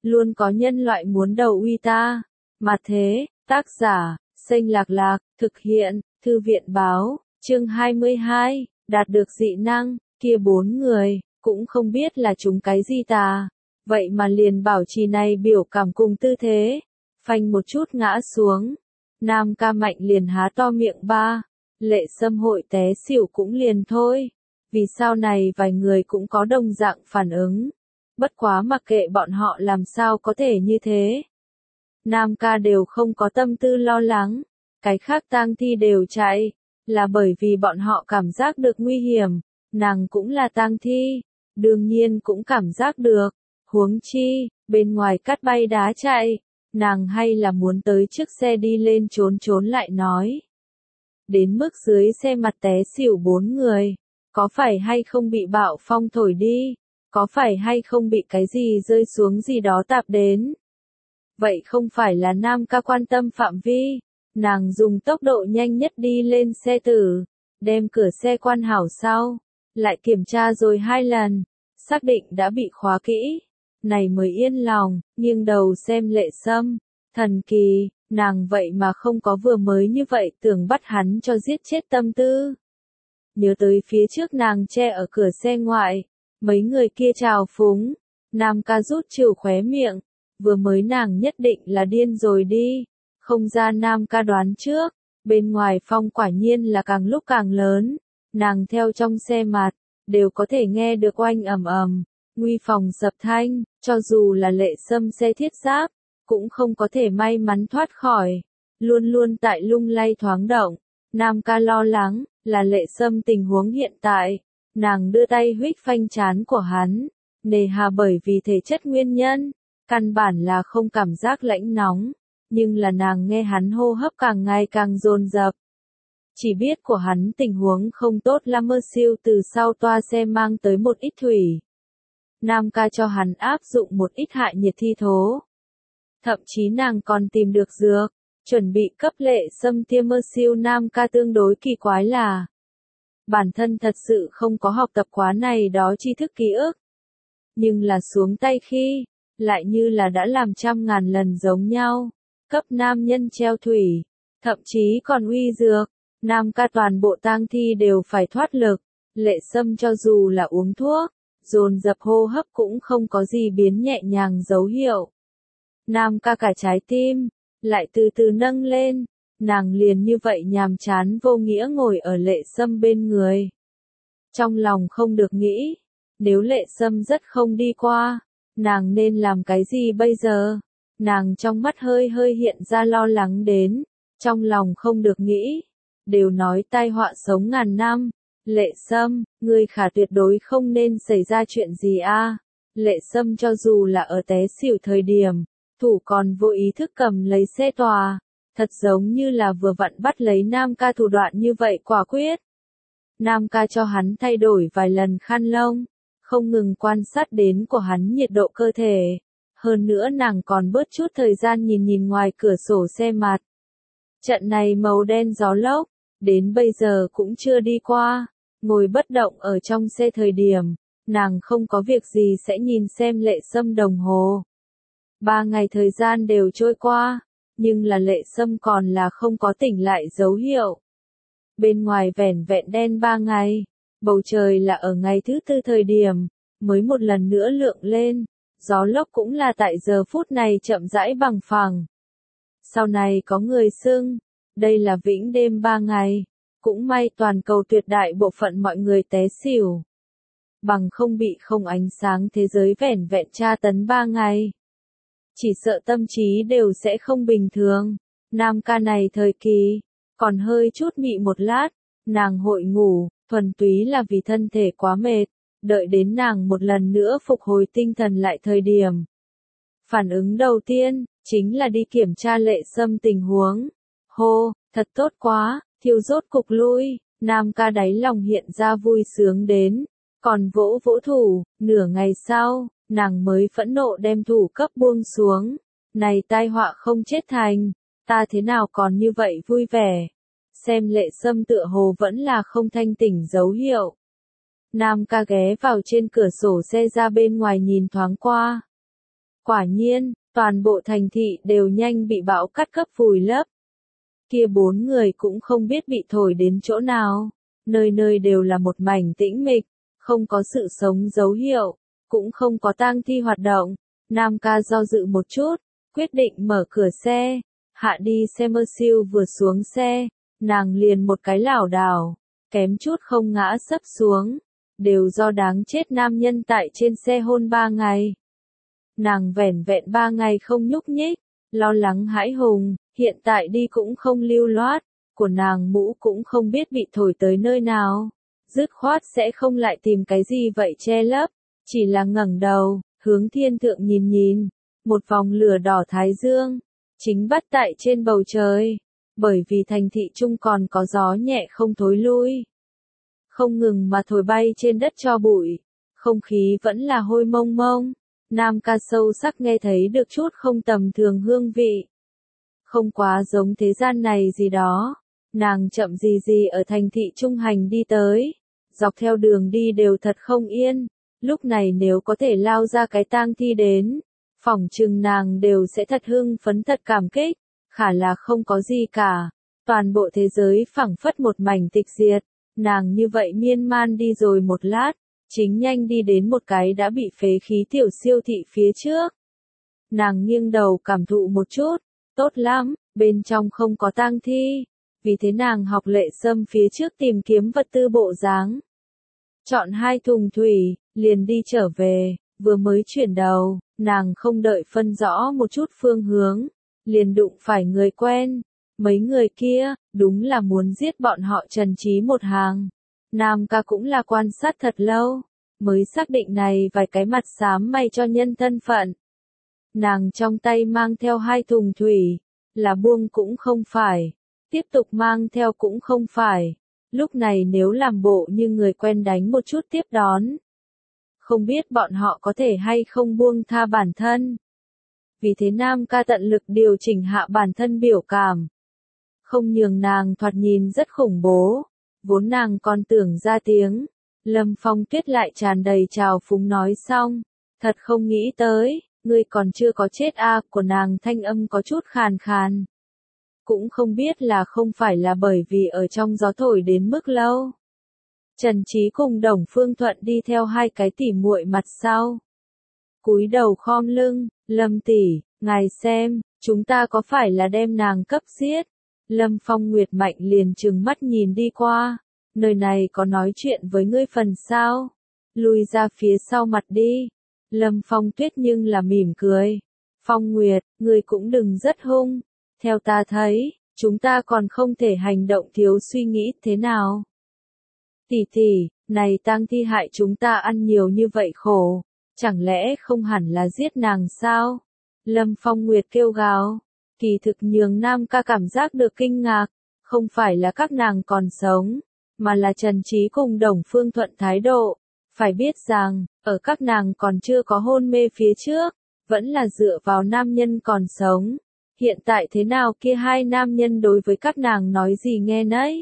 luôn có nhân loại muốn đầu uy ta. Mà thế, tác giả, Xanh Lạc Lạc, thực hiện, Thư viện Báo, chương 22, đạt được dị năng, kia 4 người, cũng không biết là chúng cái gì ta. Vậy mà liền bảo trì này biểu cảm cùng tư thế, phanh một chút ngã xuống. Nam ca mạnh liền há to miệng ba, Lệ Sâm hội té xỉu cũng liền thôi. Vì sao này vài người cũng có đồng dạng phản ứng. Bất quá mặc kệ bọn họ làm sao có thể như thế. Nam ca đều không có tâm tư lo lắng, cái khác tang thi đều chạy, là bởi vì bọn họ cảm giác được nguy hiểm, nàng cũng là tang thi, đương nhiên cũng cảm giác được, huống chi, bên ngoài cát bay đá chạy, nàng hay là muốn tới trước xe đi lên trốn lại nói. Đến mức dưới xe mặt té xỉu 4 người, có phải hay không bị bạo phong thổi đi, có phải hay không bị cái gì rơi xuống gì đó tạp đến. Vậy không phải là Nam ca quan tâm phạm vi, nàng dùng tốc độ nhanh nhất đi lên xe tử, đem cửa xe quan hảo sau, lại kiểm tra rồi 2 lần, xác định đã bị khóa kỹ, này mới yên lòng, nghiêng đầu xem Lệ Sâm, thần kỳ, nàng vậy mà không có vừa mới như vậy tưởng bắt hắn cho giết chết tâm tư. Nhớ tới phía trước nàng che ở cửa xe ngoại, mấy người kia trào phúng, Nam ca rút trừ khóe miệng, vừa mới nàng nhất định là điên rồi đi, không ra Nam ca đoán trước, bên ngoài phong quả nhiên là càng lúc càng lớn, nàng theo trong xe mặt, đều có thể nghe được oanh ầm ầm, nguy phòng sập thanh, cho dù là Lệ Sâm xe thiết giáp, cũng không có thể may mắn thoát khỏi, luôn luôn tại lung lay thoáng động, Nam ca lo lắng, là Lệ Sâm tình huống hiện tại, nàng đưa tay huých phanh trán của hắn, nề hà bởi vì thể chất nguyên nhân, căn bản là không cảm giác lãnh nóng, nhưng là nàng nghe hắn hô hấp càng ngày càng dồn dập. Chỉ biết của hắn tình huống không tốt lắm mơ siêu từ sau toa xe mang tới một ít thủy. Nam ca cho hắn áp dụng một ít hạ nhiệt thi thố. Thậm chí nàng còn tìm được dược, chuẩn bị cấp Lệ Sâm tiêm mơ siêu. Nam ca tương đối kỳ quái là bản thân thật sự không có học tập quá này đó tri thức ký ức. Nhưng là xuống tay khi, lại như là đã làm trăm ngàn lần giống nhau, cấp nam nhân treo thủy, thậm chí còn uy dược, Nam ca toàn bộ tang thi đều phải thoát lực, Lệ Sâm cho dù là uống thuốc, dồn dập hô hấp cũng không có gì biến nhẹ nhàng dấu hiệu. Nam ca cả trái tim, lại từ từ nâng lên, nàng liền như vậy nhàm chán vô nghĩa ngồi ở Lệ Sâm bên người. Trong lòng không được nghĩ, nếu Lệ Sâm rất không đi qua, nàng nên làm cái gì bây giờ? Nàng trong mắt hơi hiện ra lo lắng đến, trong lòng không được nghĩ, đều nói tai họa sống ngàn năm, Lệ Sâm, ngươi khả tuyệt đối không nên xảy ra chuyện gì a. Lệ Sâm cho dù là ở té xỉu thời điểm, thủ còn vô ý thức cầm lấy xe tòa, thật giống như là vừa vặn bắt lấy Nam ca thủ đoạn như vậy quả quyết. Nam ca cho hắn thay đổi vài lần khăn lông, không ngừng quan sát đến của hắn nhiệt độ cơ thể. Hơn nữa nàng còn bớt chút thời gian nhìn ngoài cửa sổ xe mặt. Trận này màu đen gió lốc, đến bây giờ cũng chưa đi qua, ngồi bất động ở trong xe thời điểm, nàng không có việc gì sẽ nhìn xem Lệ Sâm đồng hồ. 3 ngày thời gian đều trôi qua, nhưng là Lệ Sâm còn là không có tỉnh lại dấu hiệu. Bên ngoài vẻn vẹn đen 3 ngày, bầu trời là ở ngày thứ 4 thời điểm, mới một lần nữa lượng lên, gió lốc cũng là tại giờ phút này chậm rãi bằng phẳng. Sau này có người xưng, đây là vĩnh đêm 3 ngày, cũng may toàn cầu tuyệt đại bộ phận mọi người té xỉu. Bằng không bị không ánh sáng thế giới vẻn vẹn tra tấn 3 ngày. Chỉ sợ tâm trí đều sẽ không bình thường. Nam ca này thời kỳ, còn hơi chút mị một lát, nàng hội ngủ, thuần túy là vì thân thể quá mệt, đợi đến nàng một lần nữa phục hồi tinh thần lại thời điểm. Phản ứng đầu tiên, chính là đi kiểm tra Lệ Sâm tình huống. Hô, thật tốt quá, thiêu rốt cục lui, Nam ca đáy lòng hiện ra vui sướng đến, còn vỗ thủ, nửa ngày sau, nàng mới phẫn nộ đem thủ cấp buông xuống. Này tai họa không chết thành, ta thế nào còn như vậy vui vẻ. Xem Lệ Sâm tựa hồ vẫn là không thanh tỉnh dấu hiệu. Nam ca ghé vào trên cửa sổ xe ra bên ngoài nhìn thoáng qua. Quả nhiên, toàn bộ thành thị đều nhanh bị bão cát cấp vùi lấp. Kia 4 người cũng không biết bị thổi đến chỗ nào, nơi nơi đều là một mảnh tĩnh mịch, không có sự sống dấu hiệu, cũng không có tang thi hoạt động. Nam ca do dự một chút, quyết định mở cửa xe, hạ đi xe Mercedes vừa xuống xe, nàng liền một cái lảo đảo, kém chút không ngã sấp xuống, đều do đáng chết nam nhân tại trên xe hôn 3 ngày. Nàng vẻn vẹn 3 ngày không nhúc nhích, lo lắng hãi hùng, hiện tại đi cũng không lưu loát, của nàng mũ cũng không biết bị thổi tới nơi nào, dứt khoát sẽ không lại tìm cái gì vậy che lấp, chỉ là ngẩng đầu, hướng thiên thượng nhìn nhìn, một vòng lửa đỏ thái dương, chính bắt tại trên bầu trời, bởi vì thành thị trung còn có gió nhẹ không thối lui, không ngừng mà thổi bay trên đất tro bụi, không khí vẫn là hôi mông mông. Nam ca sâu sắc nghe thấy được chút không tầm thường hương vị. Không quá giống thế gian này gì đó. Nàng chậm gì gì ở thành thị trung hành đi tới. Dọc theo đường đi đều thật không yên. Lúc này nếu có thể lao ra cái tang thi đến. Phỏng chừng nàng đều sẽ thật hưng phấn thật cảm kích. Khả là không có gì cả. Toàn bộ thế giới phẳng phất một mảnh tịch diệt. Nàng như vậy miên man đi rồi một lát. Chính nhanh đi đến một cái đã bị phế khí tiểu siêu thị phía trước. Nàng nghiêng đầu cảm thụ một chút, tốt lắm, bên trong không có tang thi. Vì thế nàng học Lệ Sâm phía trước tìm kiếm vật tư bộ dáng. Chọn 2 thùng thủy, liền đi trở về, vừa mới chuyển đầu, nàng không đợi phân rõ một chút phương hướng, liền đụng phải người quen. Mấy người kia, đúng là muốn giết bọn họ Trần Trí một hàng. Nam ca cũng là quan sát thật lâu, mới xác định này vài cái mặt xám may cho nhân thân phận. Nàng trong tay mang theo 2 thùng thủy, là buông cũng không phải, tiếp tục mang theo cũng không phải, lúc này nếu làm bộ như người quen đánh một chút tiếp đón. Không biết bọn họ có thể hay không buông tha bản thân. Vì thế Nam ca tận lực điều chỉnh hạ bản thân biểu cảm. Không nhường nàng thoạt nhìn rất khủng bố. Vốn nàng còn tưởng ra tiếng, Lâm Phong Tuyết lại tràn đầy trào phúng nói xong, thật không nghĩ tới, ngươi còn chưa có chết à, của nàng thanh âm có chút khàn khàn. Cũng không biết là không phải là bởi vì ở trong gió thổi đến mức lâu. Trần Trí cùng Đồng Phương Thuận đi theo 2 cái tỉ muội mặt sau. Cúi đầu khom lưng, Lâm tỷ, ngài xem, chúng ta có phải là đem nàng cấp giết? Lâm Phong Nguyệt Mạnh liền trừng mắt nhìn đi qua, nơi này có nói chuyện với ngươi phần sao? Lùi ra phía sau mặt đi. Lâm Phong Tuyết nhưng là mỉm cười. Phong Nguyệt, ngươi cũng đừng rất hung. Theo ta thấy, chúng ta còn không thể hành động thiếu suy nghĩ thế nào. Tỷ tỷ, này tang thi hại chúng ta ăn nhiều như vậy khổ, chẳng lẽ không hẳn là giết nàng sao? Lâm Phong Nguyệt kêu gào. Kỳ thực nhường Nam ca cảm giác được kinh ngạc, không phải là các nàng còn sống, mà là Trần Trí cùng Đồng Phương Thuận thái độ. Phải biết rằng, ở các nàng còn chưa có hôn mê phía trước, vẫn là dựa vào nam nhân còn sống. Hiện tại thế nào kia 2 nam nhân đối với các nàng nói gì nghe nấy?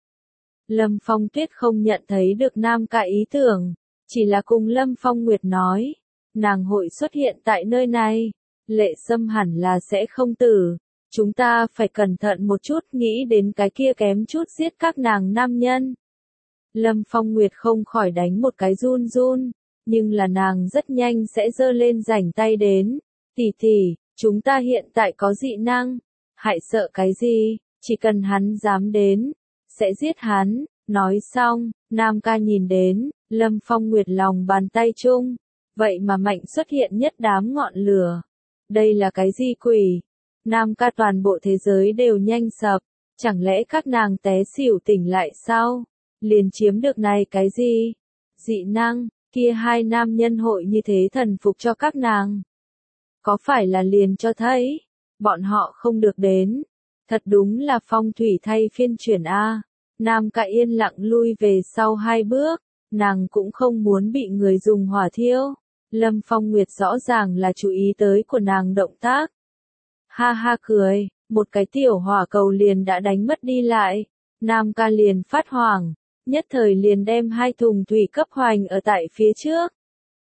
Lâm Phong Tuyết không nhận thấy được Nam ca ý tưởng, chỉ là cùng Lâm Phong Nguyệt nói, nàng hội xuất hiện tại nơi này. Lệ Sâm hẳn là sẽ không tử, chúng ta phải cẩn thận một chút nghĩ đến cái kia kém chút giết các nàng nam nhân. Lâm Phong Nguyệt không khỏi đánh một cái run run, nhưng là nàng rất nhanh sẽ giơ lên rảnh tay đến. Tỷ tỷ, chúng ta hiện tại có dị năng, hại sợ cái gì, chỉ cần hắn dám đến, sẽ giết hắn. Nói xong, Nam ca nhìn đến, Lâm Phong Nguyệt lòng bàn tay chung, vậy mà mạnh xuất hiện nhất đám ngọn lửa. Đây là cái gì quỷ? Nam ca toàn bộ thế giới đều nhanh sập, chẳng lẽ các nàng té xỉu tỉnh lại sao? Liền chiếm được này cái gì? Dị năng, kia 2 nam nhân hội như thế thần phục cho các nàng. Có phải là liền cho thấy, bọn họ không được đến. Thật đúng là phong thủy thay phiên chuyển a. Nam ca yên lặng lui về sau 2 bước, nàng cũng không muốn bị người dùng hỏa thiêu. Lâm Phong Nguyệt rõ ràng là chú ý tới của nàng động tác. Ha ha cười, một cái tiểu hỏa cầu liền đã đánh mất đi lại. Nam ca liền phát hoảng, nhất thời liền đem 2 thùng thủy cấp hoành ở tại phía trước.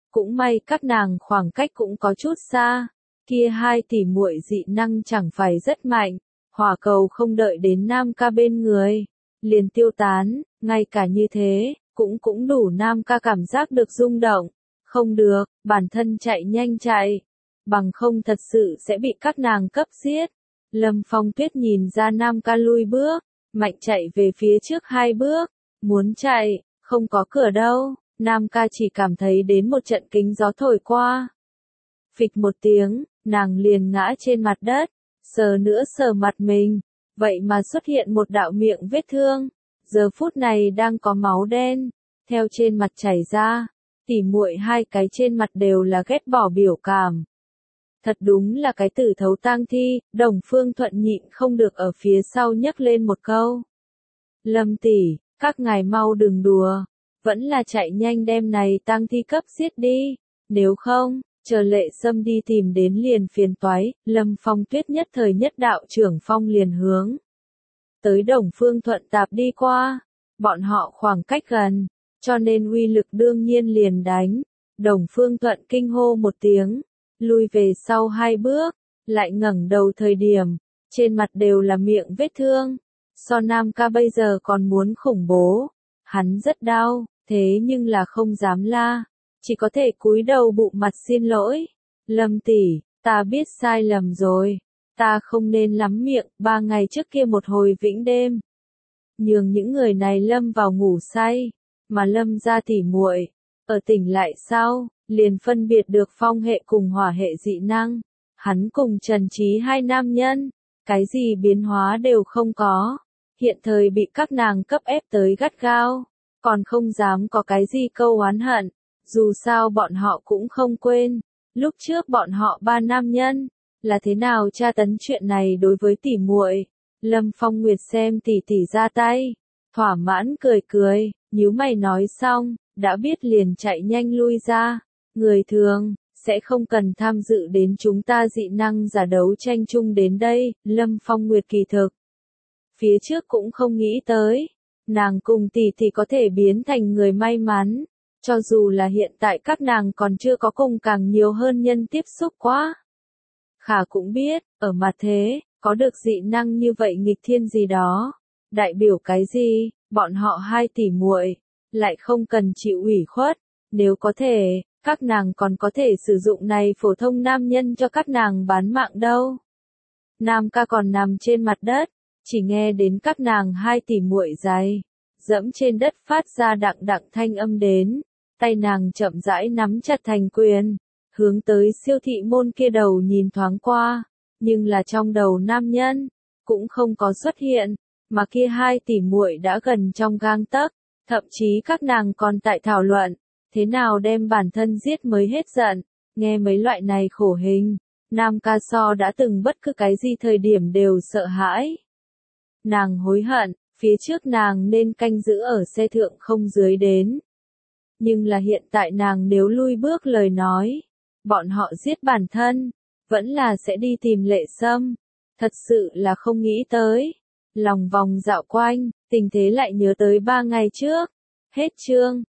cũng may các nàng khoảng cách cũng có chút xa, kia hai tỷ muội dị năng chẳng phải rất mạnh, hỏa cầu không đợi đến Nam Ca bên người, liền tiêu tán, ngay cả như thế, cũng đủ Nam Ca cảm giác được rung động, không được, bản thân chạy nhanh chạy, bằng không thật sự sẽ bị các nàng cấp giết. Lâm Phong Tuyết nhìn ra Nam Ca lui bước, mạnh chạy về phía trước 2 bước, muốn chạy, không có cửa đâu, Nam Ca chỉ cảm thấy đến một trận kính gió thổi qua. Phịch một tiếng, nàng liền ngã trên mặt đất, sờ nữa sờ mặt mình, vậy mà xuất hiện một đạo miệng vết thương, giờ phút này đang có máu đen, theo trên mặt chảy ra, tỉ muội hai cái trên mặt đều là ghét bỏ biểu cảm. Thật đúng là cái tử thấu tang thi, Đồng Phương Thuận nhịn không được ở phía sau nhấc lên một câu. Lâm tỷ, các ngài mau đừng đùa, vẫn là chạy nhanh đem này tang thi cấp giết đi, nếu không, chờ Lệ Sâm đi tìm đến liền phiền toái. Lâm Phong Tuyết nhất thời nhất đạo trưởng phong liền hướng tới Đồng Phương Thuận tạp đi qua, bọn họ khoảng cách gần, cho nên uy lực đương nhiên liền đánh. Đồng Phương Thuận kinh hô một tiếng, lui về sau 2 bước, lại ngẩng đầu thời điểm, trên mặt đều là miệng vết thương, so Nam Ca bây giờ còn muốn khủng bố, hắn rất đau, thế nhưng là không dám la, chỉ có thể cúi đầu bụng mặt xin lỗi. Lâm tỷ, ta biết sai lầm rồi, ta không nên lắm miệng, 3 ngày trước kia một hồi vĩnh đêm, nhường những người này lâm vào ngủ say, mà Lâm gia tỉ muội ở tỉnh lại sau, liền phân biệt được phong hệ cùng hỏa hệ dị năng, hắn cùng Trần Trí 2 nam nhân, cái gì biến hóa đều không có, hiện thời bị các nàng cấp ép tới gắt gao, còn không dám có cái gì câu oán hận, dù sao bọn họ cũng không quên, lúc trước bọn họ 3 nam nhân, là thế nào tra tấn chuyện này đối với tỉ muội. Lâm Phong Nguyệt xem tỷ tỷ ra tay, thỏa mãn cười cười, nhíu mày nói xong, đã biết liền chạy nhanh lui ra, người thường, sẽ không cần tham dự đến chúng ta dị năng giả đấu tranh chung đến đây. Lâm Phong Nguyệt kỳ thực phía trước cũng không nghĩ tới, nàng cùng tỷ tỷ có thể biến thành người may mắn, cho dù là hiện tại các nàng còn chưa có cùng càng nhiều hơn nhân tiếp xúc quá. Khả cũng biết, ở mặt thế, có được dị năng như vậy nghịch thiên gì đó, đại biểu cái gì, bọn họ 2 tỷ muội lại không cần chịu ủy khuất, nếu có thể, các nàng còn có thể sử dụng này phổ thông nam nhân cho các nàng bán mạng đâu. Nam Ca còn nằm trên mặt đất, chỉ nghe đến các nàng 2 tỷ muội giày dẫm trên đất phát ra đặng đặng thanh âm đến, tay nàng chậm rãi nắm chặt thành quyền, hướng tới siêu thị môn kia đầu nhìn thoáng qua, nhưng là trong đầu nam nhân cũng không có xuất hiện, mà kia 2 tỷ muội đã gần trong gang tấc, thậm chí các nàng còn tại thảo luận, thế nào đem bản thân giết mới hết giận. Nghe mấy loại này khổ hình, Nam Ca so đã từng bất cứ cái gì thời điểm đều sợ hãi. Nàng hối hận, phía trước nàng nên canh giữ ở xe thượng không dưới đến. Nhưng là hiện tại nàng nếu lui bước lời nói, bọn họ giết bản thân, vẫn là sẽ đi tìm Lệ Sâm. Thật sự là không nghĩ tới. Lòng vòng dạo quanh, tình thế lại nhớ tới 3 ngày trước. Hết chương.